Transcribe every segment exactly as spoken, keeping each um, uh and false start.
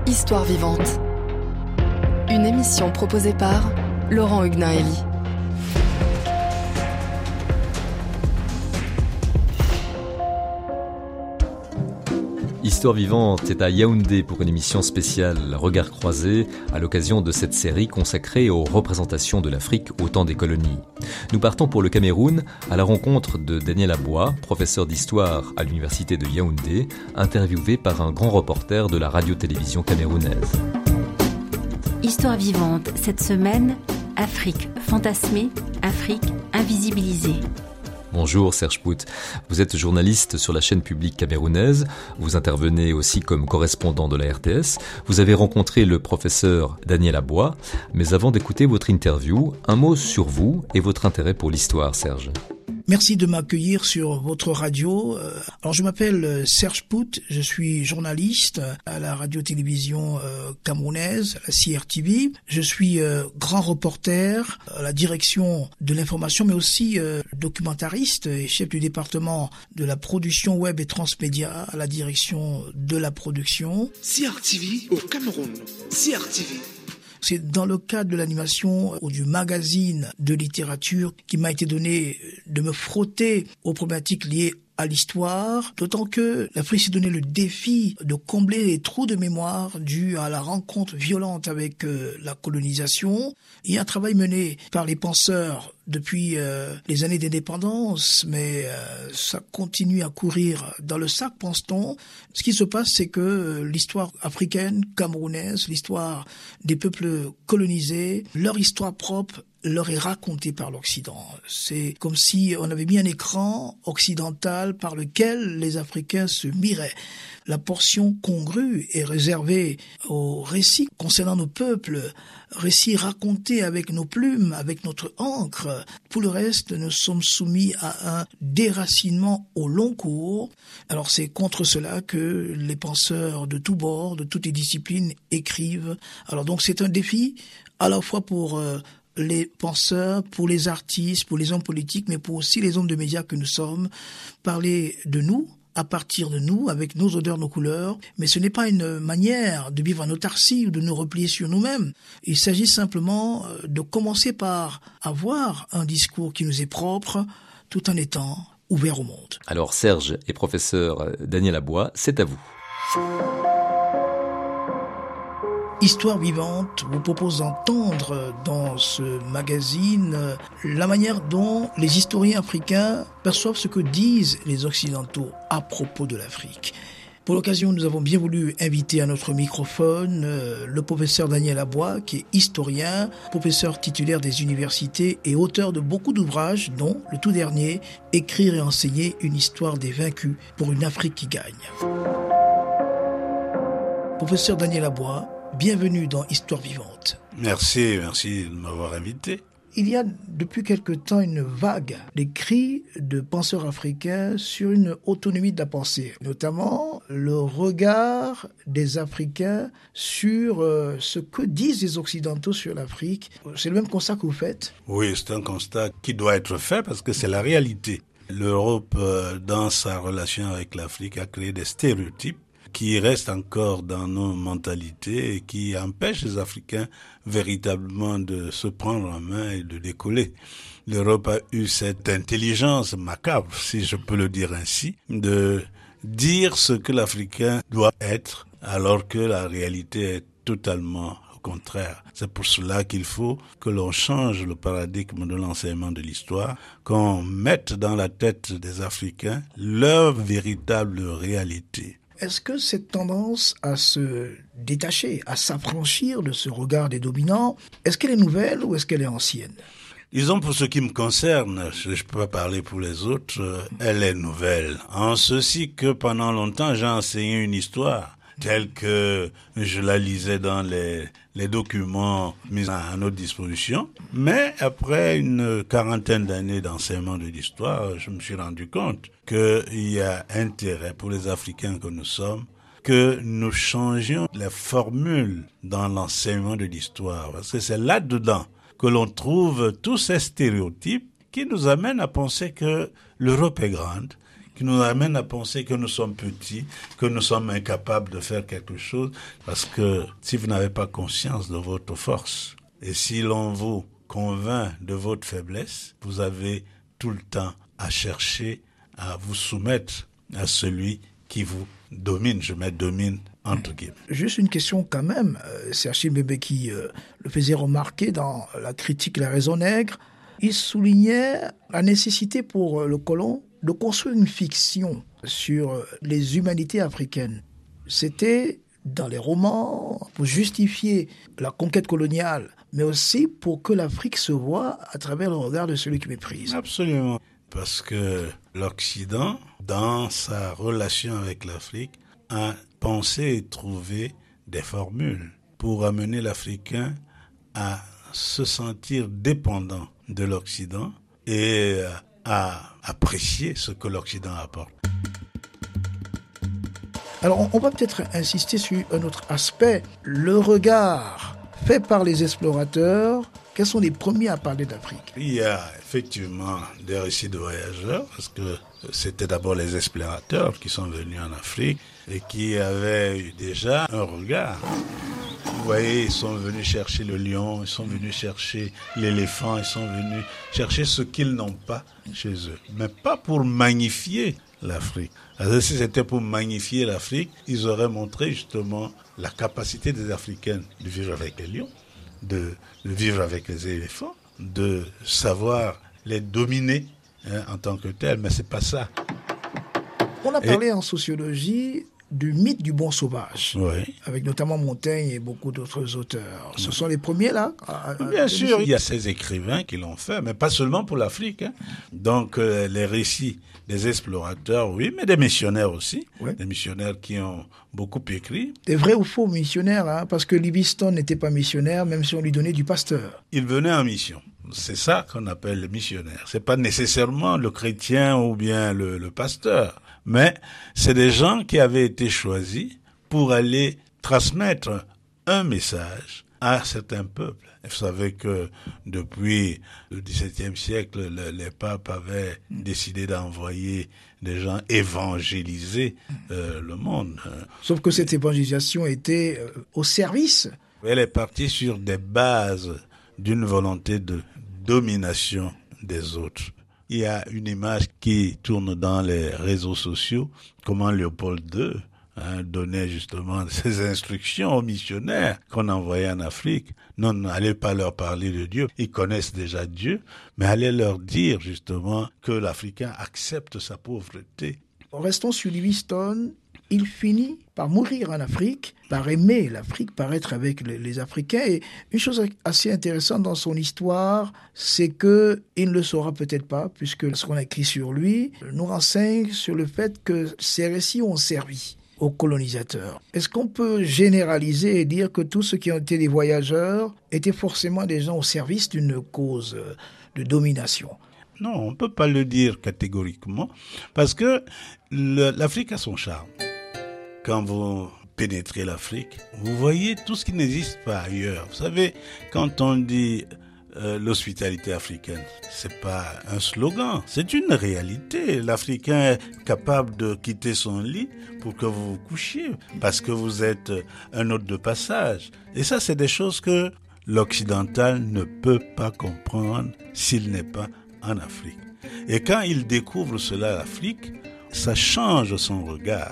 Histoire vivante. Une émission proposée par Laurent Huguenin-Hélie. Histoire vivante est à Yaoundé pour une émission spéciale Regard croisé à l'occasion de cette série consacrée aux représentations de l'Afrique au temps des colonies. Nous partons pour le Cameroun à la rencontre de Daniel Abois, professeur d'histoire à l'université de Yaoundé, interviewé par un grand reporter de la radio-télévision camerounaise. Histoire vivante, cette semaine, Afrique fantasmée, Afrique invisibilisée. Bonjour Serge Pout, vous êtes journaliste sur la chaîne publique camerounaise, vous intervenez aussi comme correspondant de la R T S, vous avez rencontré le professeur Daniel Abois, mais avant d'écouter votre interview, un mot sur vous et votre intérêt pour l'histoire, Serge. Merci de m'accueillir sur votre radio. Alors je m'appelle Serge Pout, je suis journaliste à la radio-télévision camerounaise, la C R T V. Je suis grand reporter à la direction de l'information, mais aussi documentariste et chef du département de la production web et transmédia à la direction de la production. C R T V au Cameroun, C R T V. C'est dans le cadre de l'animation ou du magazine de littérature qui m'a été donné de me frotter aux problématiques liées à l'histoire, d'autant que l'Afrique s'est donné le défi de combler les trous de mémoire dus à la rencontre violente avec euh, la colonisation. Il y a un travail mené par les penseurs depuis euh, les années d'indépendance, mais euh, ça continue à courir dans le sac, pense-t-on. Ce qui se passe, c'est que euh, l'histoire africaine, camerounaise, l'histoire des peuples colonisés, leur histoire propre leur est racontée par l'Occident. C'est comme si on avait mis un écran occidental par lequel les Africains se miraient. La portion congrue est réservée aux récits concernant nos peuples, récits racontés avec nos plumes, avec notre encre. Pour le reste, nous sommes soumis à un déracinement au long cours. Alors c'est contre cela que les penseurs de tous bords, de toutes les disciplines écrivent. Alors donc c'est un défi à la fois pour euh, les penseurs, pour les artistes, pour les hommes politiques, mais pour aussi les hommes de médias que nous sommes, parler de nous, à partir de nous, avec nos odeurs, nos couleurs. Mais ce n'est pas une manière de vivre en autarcie ou de nous replier sur nous-mêmes. Il s'agit simplement de commencer par avoir un discours qui nous est propre, tout en étant ouvert au monde. Alors Serge et professeur Daniel Abois, c'est à vous. Histoire vivante vous propose d'entendre dans ce magazine la manière dont les historiens africains perçoivent ce que disent les Occidentaux à propos de l'Afrique. Pour l'occasion, nous avons bien voulu inviter à notre microphone euh, le professeur Daniel Abois, qui est historien, professeur titulaire des universités et auteur de beaucoup d'ouvrages, dont le tout dernier, Écrire et enseigner une histoire des vaincus pour une Afrique qui gagne. Professeur Daniel Abois, bienvenue dans Histoire vivante. Merci, merci de m'avoir invité. Il y a depuis quelque temps une vague d'écrits de penseurs africains sur une autonomie de la pensée, notamment le regard des Africains sur euh, ce que disent les Occidentaux sur l'Afrique. C'est le même constat que vous faites ? Oui, c'est un constat qui doit être fait parce que c'est la réalité. L'Europe, euh, dans sa relation avec l'Afrique, a créé des stéréotypes qui restent encore dans nos mentalités et qui empêchent les Africains véritablement de se prendre en main et de décoller. L'Europe a eu cette intelligence macabre, si je peux le dire ainsi, de dire ce que l'Africain doit être, alors que la réalité est totalement au contraire. C'est pour cela qu'il faut que l'on change le paradigme de l'enseignement de l'histoire, qu'on mette dans la tête des Africains leur véritable réalité. Est-ce que cette tendance à se détacher, à s'affranchir de ce regard des dominants, est-ce qu'elle est nouvelle ou est-ce qu'elle est ancienne ? Disons, pour ce qui me concerne, je ne peux pas parler pour les autres, elle est nouvelle. En ceci que pendant longtemps, j'ai enseigné une histoire telle que je la lisais dans les, les documents mis à notre disposition. Mais après une quarantaine d'années d'enseignement de l'histoire, je me suis rendu compte qu'il y a intérêt pour les Africains que nous sommes que nous changions les formules dans l'enseignement de l'histoire. Parce que c'est là-dedans que l'on trouve tous ces stéréotypes qui nous amènent à penser que l'Europe est grande, qui nous amène à penser que nous sommes petits, que nous sommes incapables de faire quelque chose, parce que si vous n'avez pas conscience de votre force, et si l'on vous convainc de votre faiblesse, vous avez tout le temps à chercher à vous soumettre à celui qui vous domine. Je mets domine entre guillemets. Juste une question quand même. C'est Achille Mbembe qui euh, le faisait remarquer dans la critique La raison nègre. Il soulignait la nécessité pour le colon de construire une fiction sur les humanités africaines. C'était dans les romans pour justifier la conquête coloniale, mais aussi pour que l'Afrique se voie à travers le regard de celui qui méprise. Absolument. Parce que l'Occident, dans sa relation avec l'Afrique, a pensé et trouvé des formules pour amener l'Africain à se sentir dépendant de l'Occident et à apprécier ce que l'Occident apporte. Alors, on va peut-être insister sur un autre aspect, le regard fait par les explorateurs. Quels sont les premiers à parler d'Afrique? Il y a effectivement des récits de voyageurs, parce que c'était d'abord les explorateurs qui sont venus en Afrique et qui avaient eu déjà un regard. Vous voyez, ils sont venus chercher le lion, ils sont venus chercher l'éléphant, ils sont venus chercher ce qu'ils n'ont pas chez eux. Mais pas pour magnifier l'Afrique. Alors, si c'était pour magnifier l'Afrique, ils auraient montré justement la capacité des Africains de vivre avec les lions, de, de vivre avec les éléphants, de savoir les dominer hein, en tant que tels, mais c'est pas ça. On a parlé et... en sociologie du mythe du bon sauvage, oui. avec notamment Montaigne et beaucoup d'autres auteurs. Ce oui. sont les premiers là à, à Bien sûr, il y a ces écrivains qui l'ont fait, mais pas seulement pour l'Afrique. Hein. Donc euh, les récits des explorateurs, oui, mais des missionnaires aussi, oui. des missionnaires qui ont beaucoup écrit. Des vrais ou faux missionnaires, hein, parce que Livingstone n'était pas missionnaire, même si on lui donnait du pasteur. Il venait en mission. C'est ça qu'on appelle le missionnaire. C'est pas nécessairement le chrétien ou bien le, le pasteur, mais c'est des gens qui avaient été choisis pour aller transmettre un message à certains peuples. Vous savez que depuis le dix-septième siècle, le, les papes avaient décidé d'envoyer des gens évangéliser euh, le monde. Sauf que cette évangélisation était euh, au service. Elle est partie sur des bases d'une volonté de domination des autres. Il y a une image qui tourne dans les réseaux sociaux, comment Léopold deux hein, donnait justement ses instructions aux missionnaires qu'on envoyait en Afrique. Non, n'allez pas leur parler de Dieu, ils connaissent déjà Dieu, mais allez leur dire justement que l'Africain accepte sa pauvreté. Restons sur Livingstone. Il finit par mourir en Afrique, par aimer l'Afrique, par être avec les, les Africains. Et une chose assez intéressante dans son histoire, c'est que il ne le saura peut-être pas, puisque ce qu'on a écrit sur lui nous renseigne sur le fait que ces récits ont servi aux colonisateurs. Est-ce qu'on peut généraliser et dire que tous ceux qui ont été des voyageurs étaient forcément des gens au service d'une cause de domination ? Non, on ne peut pas le dire catégoriquement, parce que le, l'Afrique a son charme. Quand vous pénétrez l'Afrique, vous voyez tout ce qui n'existe pas ailleurs. Vous savez, quand on dit euh, l'hospitalité africaine, c'est pas un slogan, c'est une réalité. L'Africain est capable de quitter son lit pour que vous vous couchiez, parce que vous êtes un hôte de passage. Et ça, c'est des choses que l'occidental ne peut pas comprendre s'il n'est pas en Afrique. Et quand il découvre cela, l'Afrique, ça change son regard.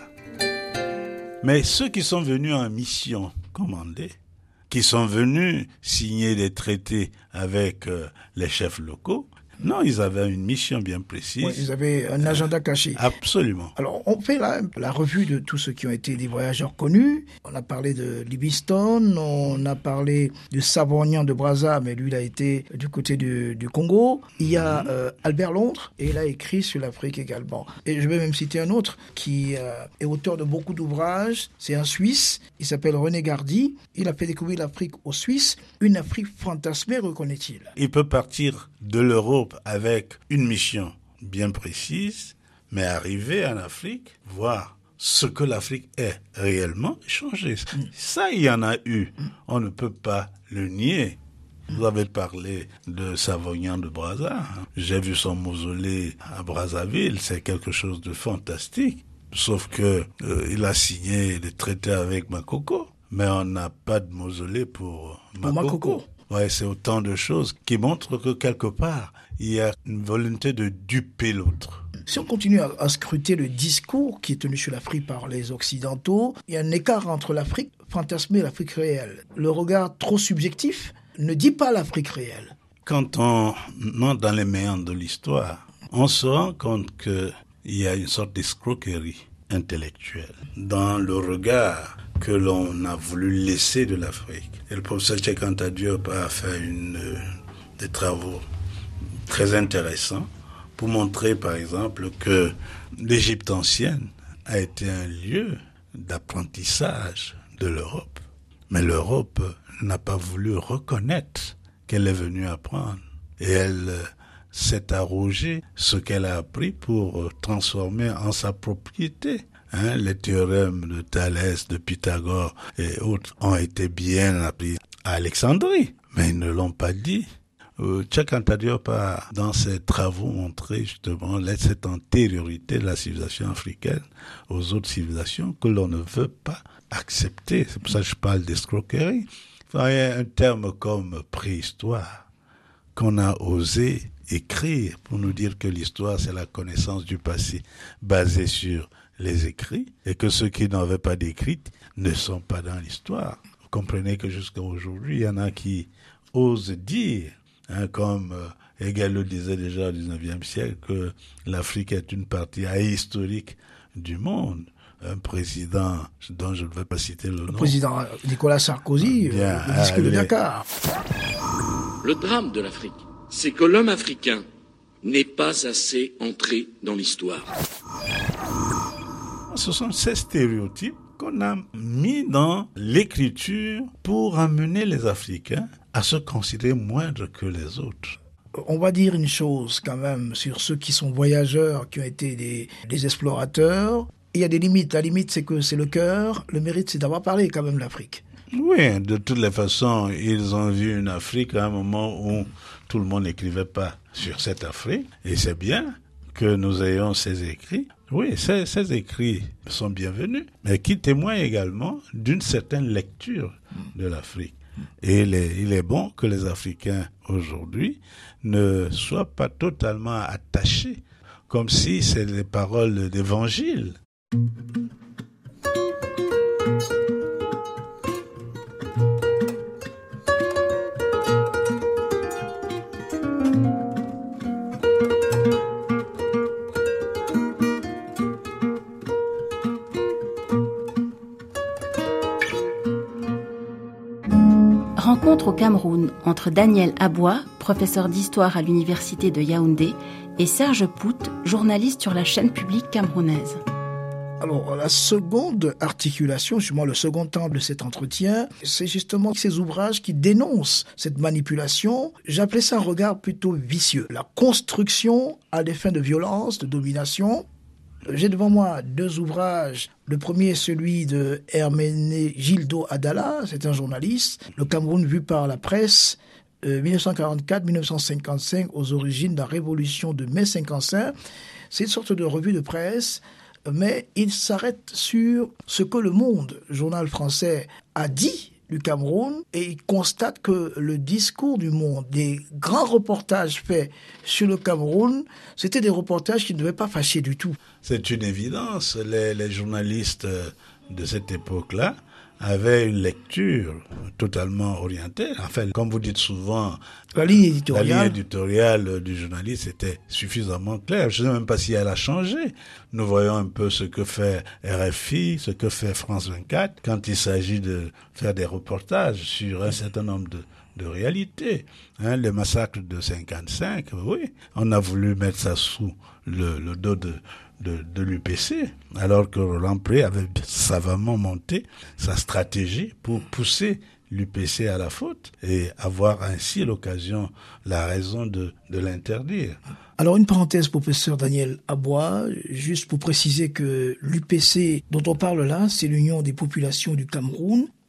Mais ceux qui sont venus en mission commandée, qui sont venus signer des traités avec euh, les chefs locaux, non, ils avaient une mission bien précise. Oui, ils avaient un agenda caché. Absolument. Alors, on fait là la revue de tous ceux qui ont été des voyageurs connus. On a parlé de Livingstone, on a parlé de Savognan de Brazza, mais lui, il a été du côté du, du Congo. Il y a euh, Albert Londres, et il a écrit sur l'Afrique également. Et je vais même citer un autre qui euh, est auteur de beaucoup d'ouvrages. C'est un Suisse, il s'appelle René Gardy. Il a fait découvrir l'Afrique aux Suisses, une Afrique fantasmée, reconnaît-il. Il peut partir de l'Europe avec une mission bien précise, mais arriver en Afrique, voir ce que l'Afrique est réellement, changer. Mm. Ça, il y en a eu. On ne peut pas le nier. Vous avez parlé de Savognan de Brazza. J'ai vu son mausolée à Brazzaville. C'est quelque chose de fantastique. Sauf que euh, il a signé des traités avec Makoko. Mais on n'a pas de mausolée pour Makoko. Pour Makoko. Ouais, c'est autant de choses qui montrent que quelque part, il y a une volonté de duper l'autre. Si on continue à, à scruter le discours qui est tenu sur l'Afrique par les Occidentaux, il y a un écart entre l'Afrique fantasmée et l'Afrique réelle. Le regard trop subjectif ne dit pas l'Afrique réelle. Quand on entre dans les méandres de l'histoire, on se rend compte qu'il y a une sorte d'escroquerie intellectuelle dans le regard que l'on a voulu laisser de l'Afrique. Et le professeur Cheikh Anta Diop a fait une, euh, des travaux très intéressants pour montrer, par exemple, que l'Égypte ancienne a été un lieu d'apprentissage de l'Europe. Mais l'Europe n'a pas voulu reconnaître qu'elle est venue apprendre. Et elle euh, s'est arrogé ce qu'elle a appris pour euh, transformer en sa propriété. Hein, les théorèmes de Thalès, de Pythagore et autres ont été bien appris à Alexandrie, mais ils ne l'ont pas dit. Euh, Cheikh Anta Diop a, dans ses travaux, montré justement cette antériorité de la civilisation africaine aux autres civilisations que l'on ne veut pas accepter. C'est pour ça que je parle d'escroquerie. Il y a un terme comme préhistoire qu'on a osé écrire pour nous dire que l'histoire, c'est la connaissance du passé basée sur les écrits, et que ceux qui n'avaient pas d'écrits ne sont pas dans l'histoire. Vous comprenez que jusqu'à aujourd'hui, il y en a qui osent dire, hein, comme euh, Hegel le disait déjà au dix-neuvième siècle, que l'Afrique est une partie ahistorique du monde. Un président dont je ne vais pas citer le, le nom. Le président Nicolas Sarkozy, bien, euh, le disque de allez. Dakar. Le drame de l'Afrique, c'est que l'homme africain n'est pas assez entré dans l'histoire. Ce sont ces stéréotypes qu'on a mis dans l'écriture pour amener les Africains à se considérer moindres que les autres. On va dire une chose quand même sur ceux qui sont voyageurs, qui ont été des, des explorateurs. Il y a des limites. La limite, c'est que c'est le cœur. Le mérite, c'est d'avoir parlé quand même de l'Afrique. Oui, de toutes les façons, ils ont vu une Afrique à un moment où tout le monde n'écrivait pas sur cette Afrique. Et c'est bien que nous ayons ces écrits. Oui, ces, ces écrits sont bienvenus, mais qui témoignent également d'une certaine lecture de l'Afrique. Et il est, il est bon que les Africains aujourd'hui ne soient pas totalement attachés, comme si c'est des paroles d'évangile. Rencontre au Cameroun entre Daniel Aboua, professeur d'histoire à l'université de Yaoundé, et Serge Pout, journaliste sur la chaîne publique camerounaise. Alors, la seconde articulation, justement le second temps de cet entretien, c'est justement ces ouvrages qui dénoncent cette manipulation. J'appelais ça un regard plutôt vicieux. La construction à des fins de violence, de domination. J'ai devant moi deux ouvrages. Le premier est celui de Herménégildo Adala, c'est un journaliste. Le Cameroun vu par la presse, euh, dix-neuf cent quarante-quatre à dix-neuf cent cinquante-cinq, aux origines de la révolution de mai cinquante-cinq. C'est une sorte de revue de presse, mais il s'arrête sur ce que Le Monde, journal français, a dit du Cameroun, et il constate que le discours du Monde, des grands reportages faits sur le Cameroun, c'était des reportages qui ne devaient pas fâcher du tout. C'est une évidence. Les, les journalistes de cette époque-là avaient une lecture totalement orientée. Enfin, comme vous dites souvent, la ligne éditoriale, la ligne éditoriale du journaliste était suffisamment claire. Je ne sais même pas si elle a changé. Nous voyons un peu ce que fait R F I, ce que fait France vingt-quatre, quand il s'agit de faire des reportages sur un certain nombre de, de réalités. Hein, les massacres de cinquante-cinq, oui, on a voulu mettre ça sous le, le dos de... de, de l'U P C, alors que Roland Pré avait savamment monté sa stratégie pour pousser l'U P C à la faute et avoir ainsi l'occasion, la raison de, de l'interdire. Alors une parenthèse, professeur Daniel Aboua, juste pour préciser que l'U P C dont on parle là, c'est l'Union des populations du Cameroun.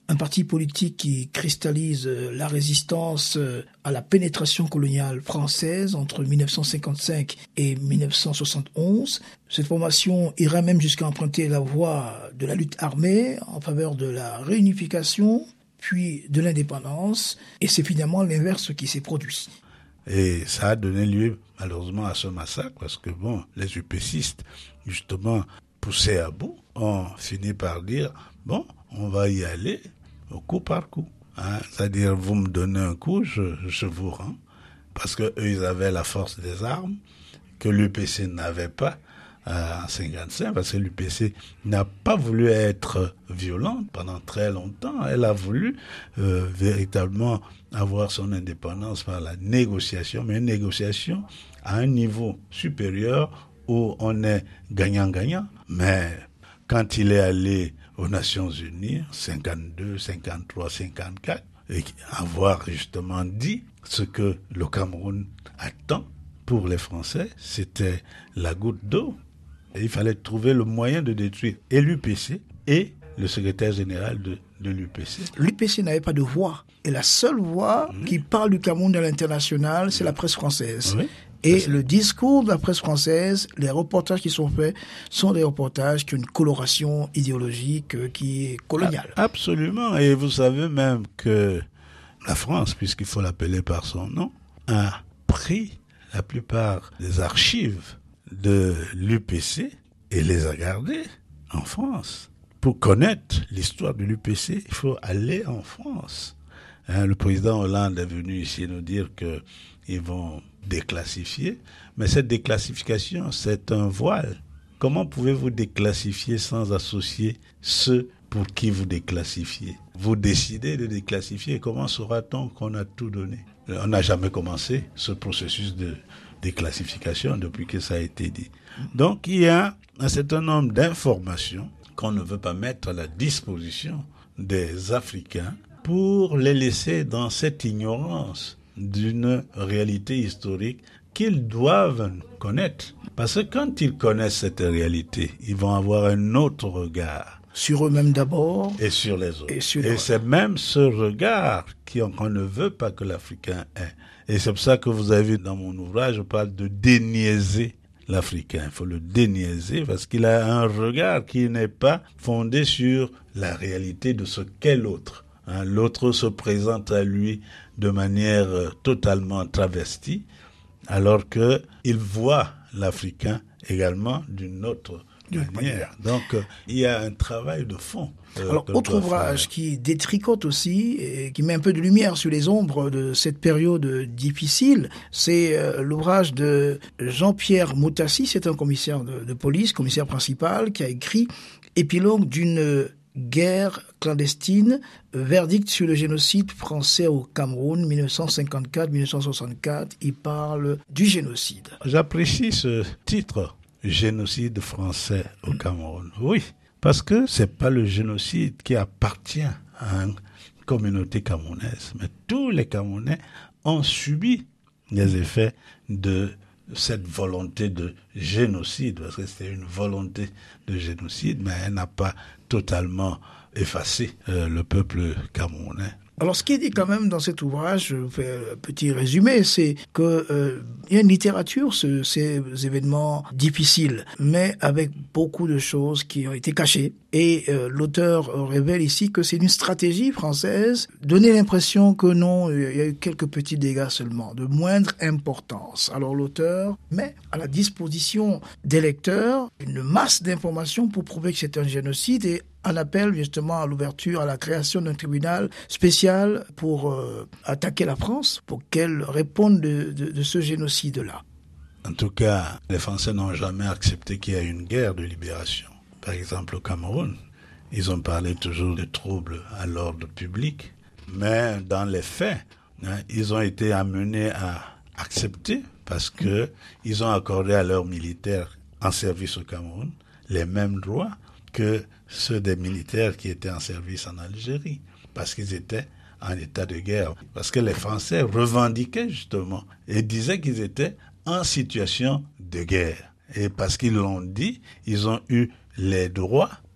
un parti politique qui cristallise la résistance à la pénétration coloniale française entre mille neuf cent cinquante-cinq et mille neuf cent soixante et onze. Cette formation ira même jusqu'à emprunter la voie de la lutte armée en faveur de la réunification, puis de l'indépendance, et c'est finalement l'inverse qui s'est produit. Et ça a donné lieu malheureusement à ce massacre, parce que bon, les upécistes, justement poussés à bout, ont fini par dire, bon, on va y aller au coup par coup. Hein? C'est-à-dire, vous me donnez un coup, je, je vous rends. Parce qu'eux, ils avaient la force des armes, que l'U P C n'avait pas euh, en cinquante-cinq, parce que l'U P C n'a pas voulu être violente pendant très longtemps. Elle a voulu euh, véritablement avoir son indépendance par la négociation, mais une négociation à un niveau supérieur où on est gagnant-gagnant. Mais quand il est allé aux Nations Unies, cinquante-deux, cinquante-trois, cinquante-quatre, et avoir justement dit ce que le Cameroun attend pour les Français, c'était la goutte d'eau. Et il fallait trouver le moyen de détruire et l'U P C et le secrétaire général de, de l'U P C. L'U P C n'avait pas de voix. Et la seule voix mmh. qui parle du Cameroun à l'international, c'est la presse française. Oui. Et le discours de la presse française, les reportages qui sont faits, sont des reportages qui ont une coloration idéologique euh, qui est coloniale. Absolument. Et vous savez même que la France, puisqu'il faut l'appeler par son nom, a pris la plupart des archives de l'U P C et les a gardées en France. Pour connaître l'histoire de l'U P C, il faut aller en France. Hein, le président Hollande est venu ici nous dire qu'ils vont déclassifier, mais cette déclassification, c'est un voile. Comment pouvez-vous déclassifier sans associer ceux pour qui vous déclassifiez? Vous décidez de déclassifier, comment saura-t-on qu'on a tout donné? On n'a jamais commencé ce processus de déclassification depuis que ça a été dit. Donc il y a un certain nombre d'informations qu'on ne veut pas mettre à la disposition des Africains pour les laisser dans cette ignorance d'une réalité historique qu'ils doivent connaître. Parce que quand ils connaissent cette réalité, ils vont avoir un autre regard. Sur eux-mêmes d'abord. Et sur les autres. Et, sur et c'est même ce regard qu'on ne veut pas que l'Africain ait. Et c'est pour ça que vous avez vu dans mon ouvrage, je parle de déniaiser l'Africain. Il faut le déniaiser parce qu'il a un regard qui n'est pas fondé sur la réalité de ce qu'est l'autre. Hein, l'autre se présente à lui de manière euh, totalement travestie, alors que il voit l'Africain également d'une autre manière. manière. Donc, euh, il y a un travail de fond. Euh, Alors, autre ouvrage faire. qui détricote aussi et qui met un peu de lumière sur les ombres de cette période difficile, c'est euh, l'ouvrage de Jean-Pierre Moutassi, c'est un commissaire de, de police, commissaire principal, qui a écrit Épilogue d'une guerre clandestine, verdict sur le génocide français au Cameroun, mille neuf cent cinquante-quatre à mille neuf cent soixante-quatre. Il parle du génocide. J'apprécie ce titre, génocide français au Cameroun. Oui, parce que c'est pas le génocide qui appartient à une communauté camerounaise, mais tous les Camerounais ont subi les effets de cette volonté de génocide, parce que c'était une volonté de génocide, mais elle n'a pas totalement effacé euh, le peuple camerounais. Alors, ce qui est dit quand même dans cet ouvrage, je vous fais un petit résumé, c'est que euh, il y a une littérature sur ces événements difficiles, mais avec beaucoup de choses qui ont été cachées. Et euh, l'auteur révèle ici que c'est une stratégie française, donner l'impression que non, il y a eu quelques petits dégâts seulement, de moindre importance. Alors l'auteur met à la disposition des lecteurs une masse d'informations pour prouver que c'est un génocide et en appelle justement à l'ouverture, à la création d'un tribunal spécial pour euh, attaquer la France, pour qu'elle réponde de, de, de ce génocide-là. En tout cas, les Français n'ont jamais accepté qu'il y ait une guerre de libération. Par exemple, au Cameroun, ils ont parlé toujours de troubles à l'ordre public, mais dans les faits, hein, ils ont été amenés à accepter parce que ils ont accordé à leurs militaires en service au Cameroun les mêmes droits que ceux des militaires qui étaient en service en Algérie, parce qu'ils étaient en état de guerre. Parce que les Français revendiquaient justement et disaient qu'ils étaient en situation de guerre. Et parce qu'ils l'ont dit, ils ont eu les droits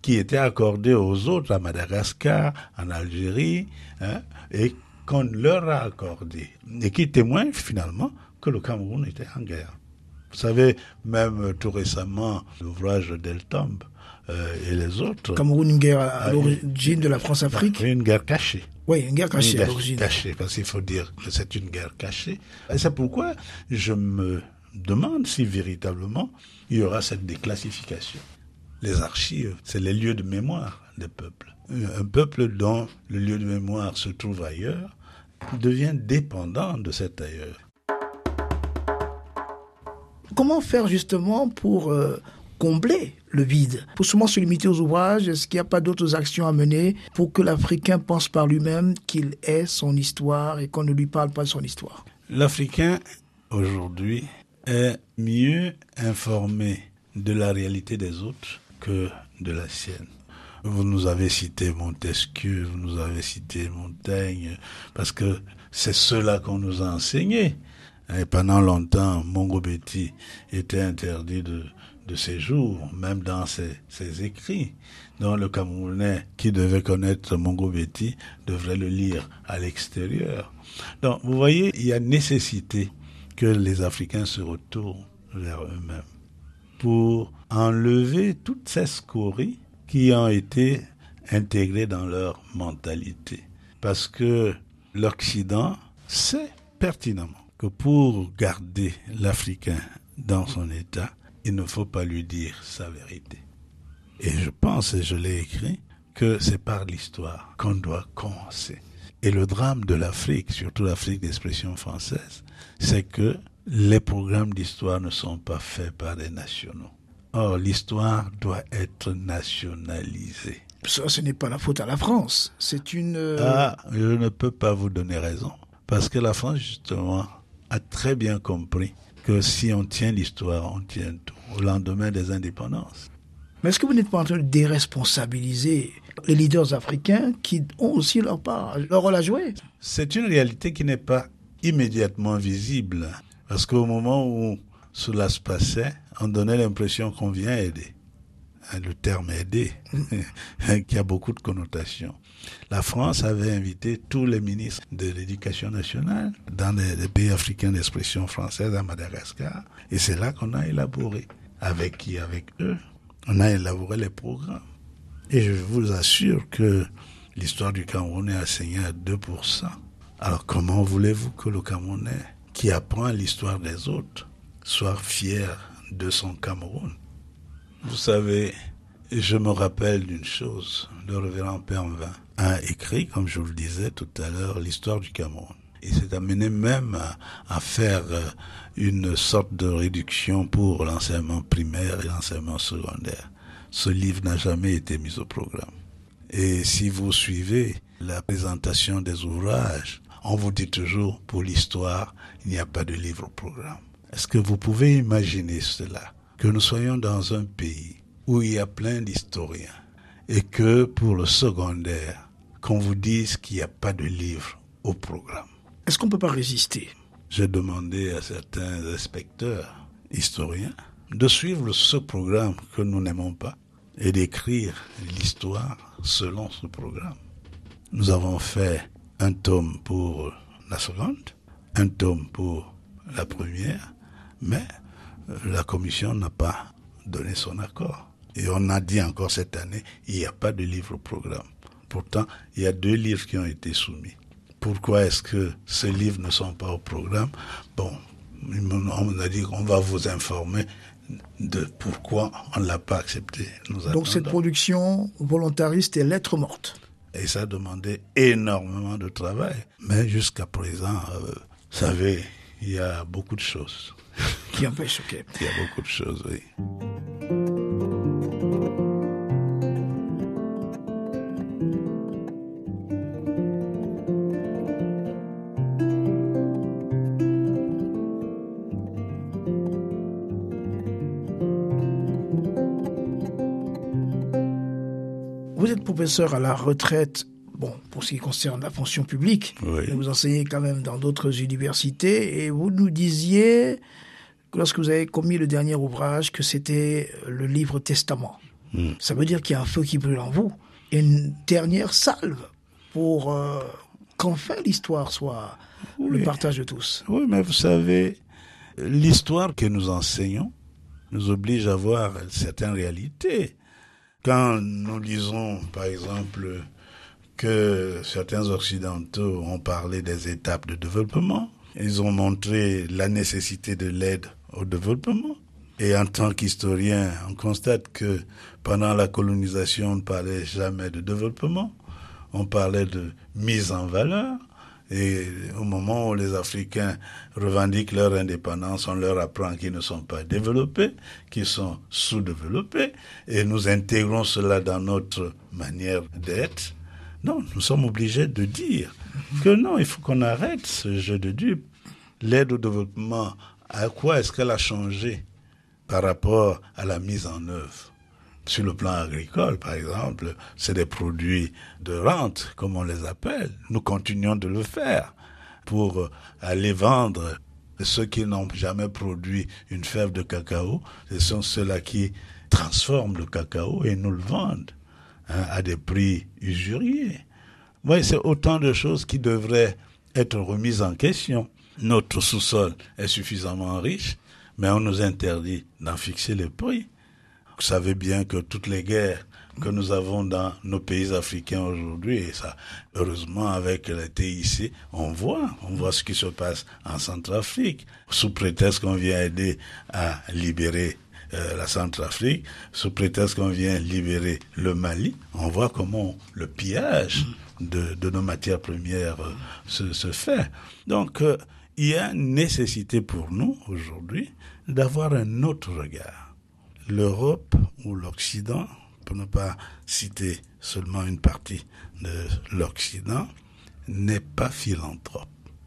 qui étaient accordés aux autres à Madagascar, en Algérie, hein, et qu'on leur a accordé, et qui témoignent finalement que le Cameroun était en guerre. Vous savez, même tout récemment, l'ouvrage d'Eltombe euh, et les autres... Cameroun, une guerre à, à l'origine de la France-Afrique. Une guerre cachée. Oui, une guerre cachée une guerre à l'origine. Cachée, parce qu'il faut dire que c'est une guerre cachée. Et c'est pourquoi je me demande si véritablement il y aura cette déclassification. Les archives, c'est les lieux de mémoire des peuples. Un peuple dont le lieu de mémoire se trouve ailleurs devient dépendant de cet ailleurs. Comment faire justement pour euh, combler le vide? Pour seulement se limiter aux ouvrages, est-ce qu'il n'y a pas d'autres actions à mener pour que l'Africain pense par lui-même qu'il ait son histoire et qu'on ne lui parle pas de son histoire? L'Africain, aujourd'hui, est mieux informé de la réalité des autres que de la sienne. Vous nous avez cité Montesquieu, vous nous avez cité Montaigne, parce que c'est cela qu'on nous a enseigné. Et pendant longtemps, Mongo-Betty était interdit de, de séjour, même dans ses, ses écrits. Donc le Camerounais qui devait connaître Mongo-Betty devrait le lire à l'extérieur. Donc vous voyez, il y a nécessité que les Africains se retournent vers eux-mêmes pour enlever toutes ces scories qui ont été intégrées dans leur mentalité. Parce que l'Occident sait pertinemment que pour garder l'Africain dans son état, il ne faut pas lui dire sa vérité. Et je pense, et je l'ai écrit, que c'est par l'histoire qu'on doit commencer. Et le drame de l'Afrique, surtout l'Afrique d'expression française, c'est que les programmes d'histoire ne sont pas faits par des nationaux. Or, l'histoire doit être nationalisée. Ça, ce n'est pas la faute à la France. C'est une... Euh... Ah, je ne peux pas vous donner raison. Parce que la France, justement, a très bien compris que si on tient l'histoire, on tient tout, au lendemain des indépendances. Mais est-ce que vous n'êtes pas en train de déresponsabiliser les leaders africains qui ont aussi leur part, leur rôle à jouer? C'est une réalité qui n'est pas immédiatement visible. Parce qu'au moment où cela se passait, on donnait l'impression qu'on vient aider. Le terme aider, qui a beaucoup de connotations. La France avait invité tous les ministres de l'éducation nationale dans les, les pays africains d'expression française à Madagascar. Et c'est là qu'on a élaboré. Avec qui? Avec eux. On a élaboré les programmes. Et je vous assure que l'histoire du Cameroun est enseignée à deux pour cent. Alors comment voulez-vous que le Camerounais, qui apprend l'histoire des autres, soit fier de son Cameroun? Vous savez, je me rappelle d'une chose. Le révérend Pervin a écrit, comme je vous le disais tout à l'heure, l'histoire du Cameroun. Il s'est amené même à, à faire une sorte de réduction pour l'enseignement primaire et l'enseignement secondaire. Ce livre n'a jamais été mis au programme. Et si vous suivez la présentation des ouvrages, on vous dit toujours, pour l'histoire, il n'y a pas de livre au programme. Est-ce que vous pouvez imaginer cela? Que nous soyons dans un pays où il y a plein d'historiens et que pour le secondaire, qu'on vous dise qu'il n'y a pas de livre au programme. Est-ce qu'on ne peut pas résister? J'ai demandé à certains inspecteurs historiens de suivre ce programme que nous n'aimons pas et d'écrire l'histoire selon ce programme. Nous avons fait un tome pour la seconde, un tome pour la première, mais la commission n'a pas donné son accord. Et on a dit encore cette année, il n'y a pas de livre au programme. Pourtant, il y a deux livres qui ont été soumis. Pourquoi est-ce que ces livres ne sont pas au programme? Bon, on a dit qu'on va vous informer de pourquoi on ne l'a pas accepté. Nous Donc attendons. cette production volontariste est lettre morte. Et ça a demandé énormément de travail. Mais jusqu'à présent, euh, vous savez, il y a beaucoup de choses. Qui empêche, ok. Il y a beaucoup de choses, oui. Vous êtes professeur à la retraite, bon, pour ce qui concerne la fonction publique, Oui. vous enseignez quand même dans d'autres universités, et vous nous disiez, que lorsque vous avez commis le dernier ouvrage, que c'était le livre Testament. Mmh. Ça veut dire qu'il y a un feu qui brûle en vous. Et une dernière salve pour euh, qu'enfin l'histoire soit oui. le partage de tous. Oui, mais vous savez, l'histoire que nous enseignons nous oblige à voir certaines réalités. Quand nous lisons, par exemple, que certains Occidentaux ont parlé des étapes de développement, ils ont montré la nécessité de l'aide au développement. Et en tant qu'historien, on constate que pendant la colonisation, on ne parlait jamais de développement, on parlait de mise en valeur. Et au moment où les Africains revendiquent leur indépendance, on leur apprend qu'ils ne sont pas développés, qu'ils sont sous-développés, et nous intégrons cela dans notre manière d'être. Non, nous sommes obligés de dire que non, il faut qu'on arrête ce jeu de dupes. L'aide au développement, à quoi est-ce qu'elle a changé par rapport à la mise en œuvre? Sur le plan agricole, par exemple, c'est des produits de rente, comme on les appelle. Nous continuons de le faire pour aller vendre. Ceux qui n'ont jamais produit une fève de cacao, ce sont ceux-là qui transforment le cacao et nous le vendent hein, à des prix usuriers. Oui, c'est autant de choses qui devraient être remises en question. Notre sous-sol est suffisamment riche, mais on nous interdit d'en fixer les prix. Vous savez bien que toutes les guerres que nous avons dans nos pays africains aujourd'hui, et ça, heureusement, avec la T I C, on voit, on voit ce qui se passe en Centrafrique, sous prétexte qu'on vient aider à libérer euh, la Centrafrique, sous prétexte qu'on vient libérer le Mali, on voit comment le pillage de, de nos matières premières euh, se, se fait. Donc, euh, il y a nécessité pour nous, aujourd'hui, d'avoir un autre regard. L'Europe ou l'Occident, pour ne pas citer seulement une partie de l'Occident, n'est pas philanthrope.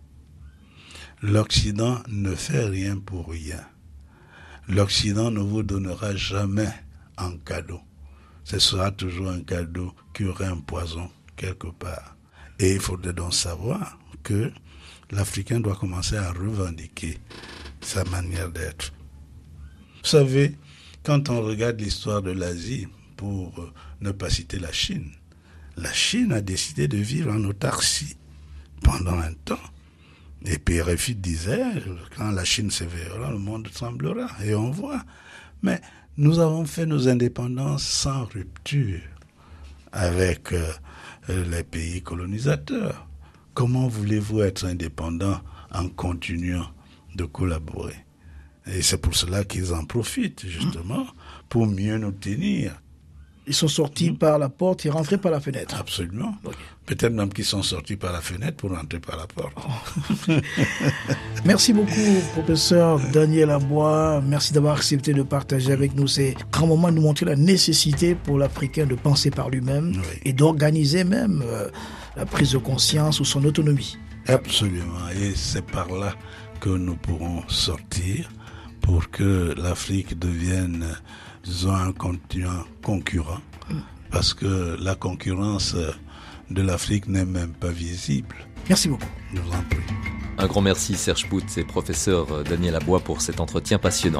L'Occident ne fait rien pour rien. L'Occident ne vous donnera jamais un cadeau. Ce sera toujours un cadeau qui aurait un poison quelque part. Et il faudrait donc savoir que l'Africain doit commencer à revendiquer sa manière d'être. Vous savez, quand on regarde l'histoire de l'Asie, pour ne pas citer la Chine, la Chine a décidé de vivre en autarcie pendant un temps. Et puis R F I disait, quand la Chine s'éveillera, le monde tremblera. Et on voit. Mais nous avons fait nos indépendances sans rupture avec euh, les pays colonisateurs. Comment voulez-vous être indépendant en continuant de collaborer? Et c'est pour cela qu'ils en profitent, justement, pour mieux nous tenir. Ils sont sortis mmh. par la porte et rentrés par la fenêtre. Absolument. Okay. Peut-être même qu'ils sont sortis par la fenêtre pour rentrer par la porte. Oh. Merci beaucoup, professeur Daniel Abois. Merci d'avoir accepté de partager avec nous ces grands moments, de nous montrer la nécessité pour l'Africain de penser par lui-même oui. et d'organiser même euh, la prise de conscience ou son autonomie. Absolument. Et c'est par là que nous pourrons sortir pour que l'Afrique devienne, disons, un continent concurrent, parce que la concurrence de l'Afrique n'est même pas visible. Merci beaucoup. Je vous en prie. Un grand merci Serge Pout et professeur Daniel Abois pour cet entretien passionnant.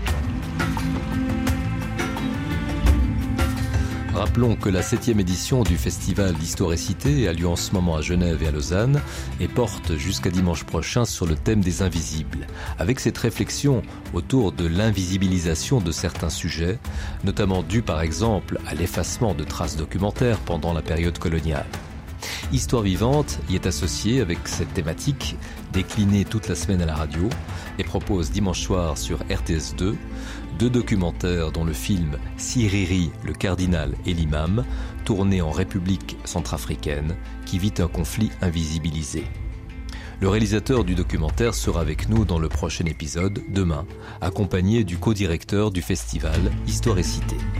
Rappelons que la septième édition du Festival d'Histoire et Cité a lieu en ce moment à Genève et à Lausanne et porte jusqu'à dimanche prochain sur le thème des invisibles, avec cette réflexion autour de l'invisibilisation de certains sujets, notamment dû par exemple à l'effacement de traces documentaires pendant la période coloniale. Histoire vivante y est associée avec cette thématique déclinée toute la semaine à la radio et propose dimanche soir sur R T S deux deux documentaires dont le film Siriri, le cardinal et l'imam, tourné en République centrafricaine, qui vit un conflit invisibilisé. Le réalisateur du documentaire sera avec nous dans le prochain épisode, demain, accompagné du co-directeur du festival Histoire et Cité.